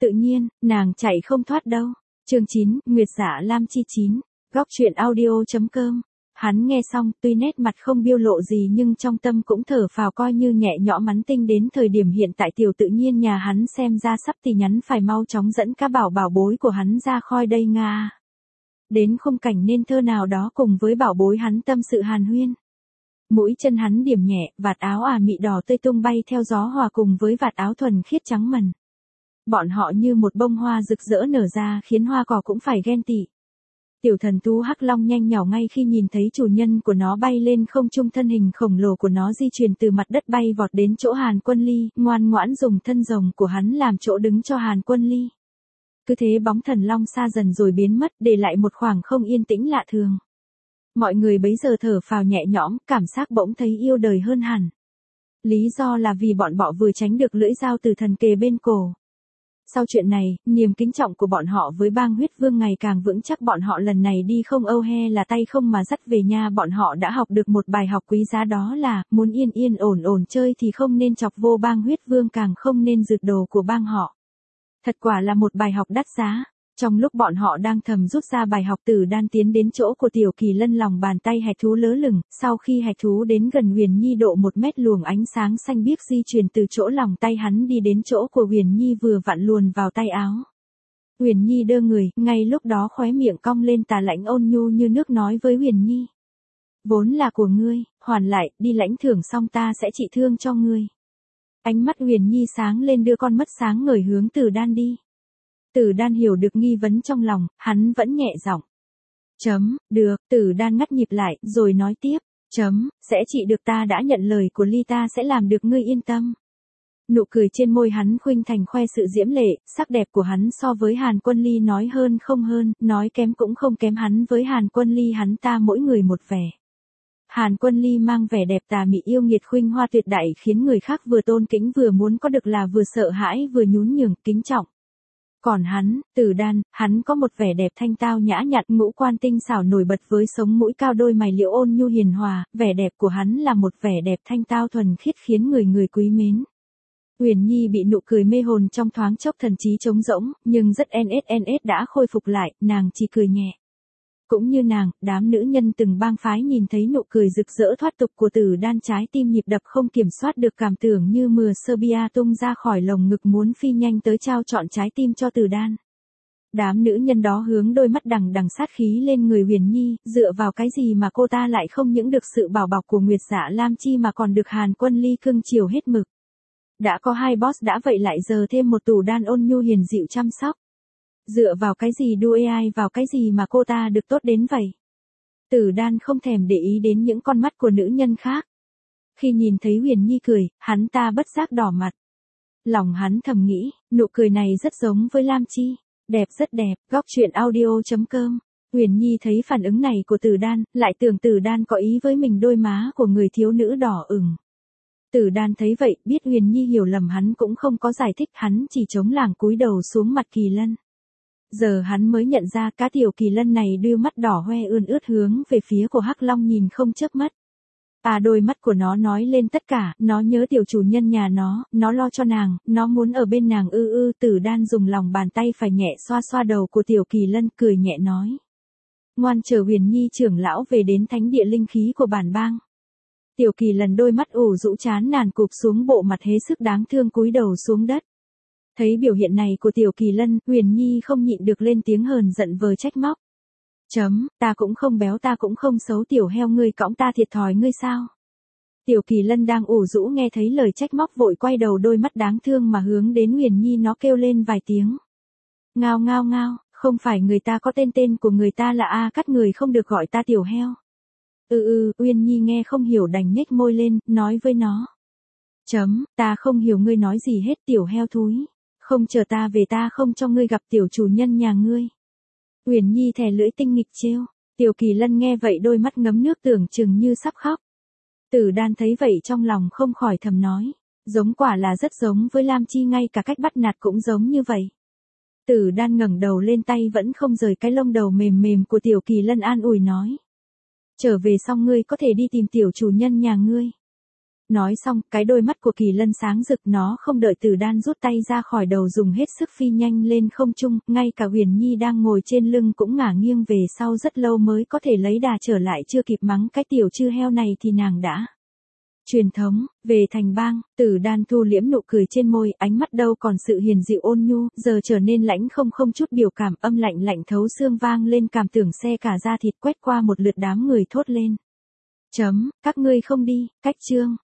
Tự nhiên, nàng chạy không thoát đâu. Chương 9, Nguyệt Dạ Lam Chi 9. Góc truyện audio.com. Hắn nghe xong, tuy nét mặt không biểu lộ gì nhưng trong tâm cũng thở phào coi như nhẹ nhõm mắn tinh đến thời điểm hiện tại tiểu tự nhiên nhà hắn xem ra sắp thì nhắn phải mau chóng dẫn các bảo bối của hắn ra khỏi đây nga. Đến khung cảnh nên thơ nào đó cùng với bảo bối hắn tâm sự hàn huyên. Mũi chân hắn điểm nhẹ, vạt áo mị đỏ tươi tung bay theo gió hòa cùng với vạt áo thuần khiết trắng mần. Bọn họ như một bông hoa rực rỡ nở ra khiến hoa cỏ cũng phải ghen tị. Tiểu thần thú hắc long nhanh nhỏ ngay khi nhìn thấy chủ nhân của nó bay lên không trung, thân hình khổng lồ của nó di chuyển từ mặt đất bay vọt đến chỗ Hàn Quân Ly, ngoan ngoãn dùng thân rồng của hắn làm chỗ đứng cho Hàn Quân Ly. Cứ thế bóng thần long xa dần rồi biến mất, để lại một khoảng không yên tĩnh lạ thường. Mọi người bấy giờ thở phào nhẹ nhõm, cảm giác bỗng thấy yêu đời hơn hẳn. Lý do là vì bọn họ vừa tránh được lưỡi dao tử thần kề bên cổ. Sau chuyện này, niềm kính trọng của bọn họ với bang huyết vương ngày càng vững chắc. Bọn họ lần này đi không âu he là tay không mà dắt về nhà. Bọn họ đã học được một bài học quý giá, đó là muốn yên yên ổn ổn chơi thì không nên chọc vô bang huyết vương, càng không nên rượt đồ của bang họ. Thật quả là một bài học đắt giá. Trong lúc bọn họ đang thầm rút ra bài học, Tử Đan tiến đến chỗ của Tiểu Kỳ Lân, lòng bàn tay hạch thú lớ lửng. Sau khi hạch thú đến gần Huyền Nhi độ 1 mét, luồng ánh sáng xanh biếc di chuyển từ chỗ lòng tay hắn đi đến chỗ của Huyền Nhi, vừa vặn luồn vào tay áo. Huyền Nhi đơ người, ngay lúc đó khóe miệng cong lên tà lãnh ôn nhu như nước nói với Huyền Nhi. Vốn là của ngươi, hoàn lại, đi lãnh thưởng xong ta sẽ trị thương cho ngươi. Ánh mắt Huyền Nhi sáng lên, đưa con mắt sáng ngời hướng Tử Đan đi. Tử Đan hiểu được nghi vấn trong lòng, hắn vẫn nhẹ giọng. Được, Tử Đan ngắt nhịp lại, rồi nói tiếp. Sẽ trị được, ta đã nhận lời của Ly, ta sẽ làm được, ngươi yên tâm. Nụ cười trên môi hắn khuynh thành khoe sự diễm lệ, sắc đẹp của hắn so với Hàn Quân Ly nói hơn không hơn, nói kém cũng không kém. Hắn với Hàn Quân Ly hắn ta mỗi người một vẻ. Hàn Quân Ly mang vẻ đẹp tà mị yêu nghiệt khuynh hoa tuyệt đại, khiến người khác vừa tôn kính vừa muốn có được, là vừa sợ hãi vừa nhún nhường, kính trọng. Còn hắn, Tử Đan, hắn có một vẻ đẹp thanh tao nhã nhặn, ngũ quan tinh xảo nổi bật với sống mũi cao, đôi mày liễu ôn nhu hiền hòa, vẻ đẹp của hắn là một vẻ đẹp thanh tao thuần khiết khiến người quý mến. Huyền Nhi bị nụ cười mê hồn trong thoáng chốc, thần trí trống rỗng, nhưng rất ns đã khôi phục lại, nàng chỉ cười nhẹ. Cũng như nàng, đám nữ nhân từng bang phái nhìn thấy nụ cười rực rỡ thoát tục của Tử Đan, trái tim nhịp đập không kiểm soát được, cảm tưởng như mưa Serbia tung ra khỏi lồng ngực, muốn phi nhanh tới trao trọn trái tim cho Tử Đan. Đám nữ nhân đó hướng đôi mắt đằng đằng sát khí lên người Huyền Nhi, dựa vào cái gì mà cô ta lại không những được sự bảo bọc của Nguyệt Dạ Lam Chi mà còn được Hàn Quân Ly cưng chiều hết mực. Đã có hai boss đã vậy lại giờ thêm một Tử Đan ôn nhu hiền dịu chăm sóc. Dựa vào cái gì đuôi ai vào cái gì mà cô ta được tốt đến vậy? Tử Đan không thèm để ý đến những con mắt của nữ nhân khác. Khi nhìn thấy Huyền Nhi cười, hắn ta bất giác đỏ mặt. Lòng hắn thầm nghĩ, nụ cười này rất giống với Lam Chi. Đẹp, rất đẹp. Góc truyện audio.com. Huyền Nhi thấy phản ứng này của Tử Đan, lại tưởng Tử Đan có ý với mình, đôi má của người thiếu nữ đỏ ửng. Tử Đan thấy vậy, biết Huyền Nhi hiểu lầm hắn cũng không có giải thích, hắn chỉ chống lảng cúi đầu xuống mặt Kỳ Lân. Giờ hắn mới nhận ra cá Tiểu Kỳ Lân này đôi mắt đỏ hoe ươn ướt hướng về phía của Hắc Long nhìn không chớp mắt. Đôi mắt của nó nói lên tất cả, nó nhớ tiểu chủ nhân nhà nó lo cho nàng, nó muốn ở bên nàng Tử Đan dùng lòng bàn tay phải nhẹ xoa xoa đầu của Tiểu Kỳ Lân, cười nhẹ nói. Ngoan, chờ Huyền Nhi trưởng lão về đến thánh địa linh khí của bản bang. Tiểu Kỳ Lân đôi mắt ủ rũ chán nản cụp xuống, bộ mặt hế sức đáng thương cúi đầu xuống đất. Thấy biểu hiện này của Tiểu Kỳ Lân, Huyền Nhi không nhịn được lên tiếng hờn giận vờ trách móc. Ta cũng không béo, ta cũng không xấu, tiểu heo ngươi cõng ta thiệt thòi ngươi sao? Tiểu Kỳ Lân đang ủ rũ nghe thấy lời trách móc vội quay đầu, đôi mắt đáng thương mà hướng đến Huyền Nhi, nó kêu lên vài tiếng. Ngao ngao ngao, không phải người ta có tên của người ta là Cắt, người không được gọi ta tiểu heo. Huyền Nhi nghe không hiểu đành nhếch môi lên, nói với nó. Ta không hiểu ngươi nói gì hết, tiểu heo thúi. Không chờ ta về ta không cho ngươi gặp tiểu chủ nhân nhà ngươi. Huyền Nhi thè lưỡi tinh nghịch trêu. Tiểu Kỳ Lân nghe vậy đôi mắt ngấm nước tưởng chừng như sắp khóc. Tử Đan thấy vậy trong lòng không khỏi thầm nói. Giống, quả là rất giống với Lam Chi, ngay cả cách bắt nạt cũng giống như vậy. Tử Đan ngẩng đầu lên, tay vẫn không rời cái lông đầu mềm mềm của Tiểu Kỳ Lân, an ủi nói. Trở về xong ngươi có thể đi tìm tiểu chủ nhân nhà ngươi. Nói xong, cái đôi mắt của Kỳ Lân sáng rực, nó không đợi Tử Đan rút tay ra khỏi đầu dùng hết sức phi nhanh lên không trung, ngay cả Huyền Nhi đang ngồi trên lưng cũng ngả nghiêng về sau rất lâu mới có thể lấy đà trở lại, chưa kịp mắng cái tiểu chư heo này thì nàng đã truyền thống, về thành bang. Tử Đan thu liễm nụ cười trên môi, ánh mắt đâu còn sự hiền dịu ôn nhu, giờ trở nên lãnh không chút biểu cảm, âm lạnh lạnh thấu xương vang lên, cảm tưởng xe cả da thịt, quét qua một lượt đám người thốt lên. Các ngươi không đi, cách chương.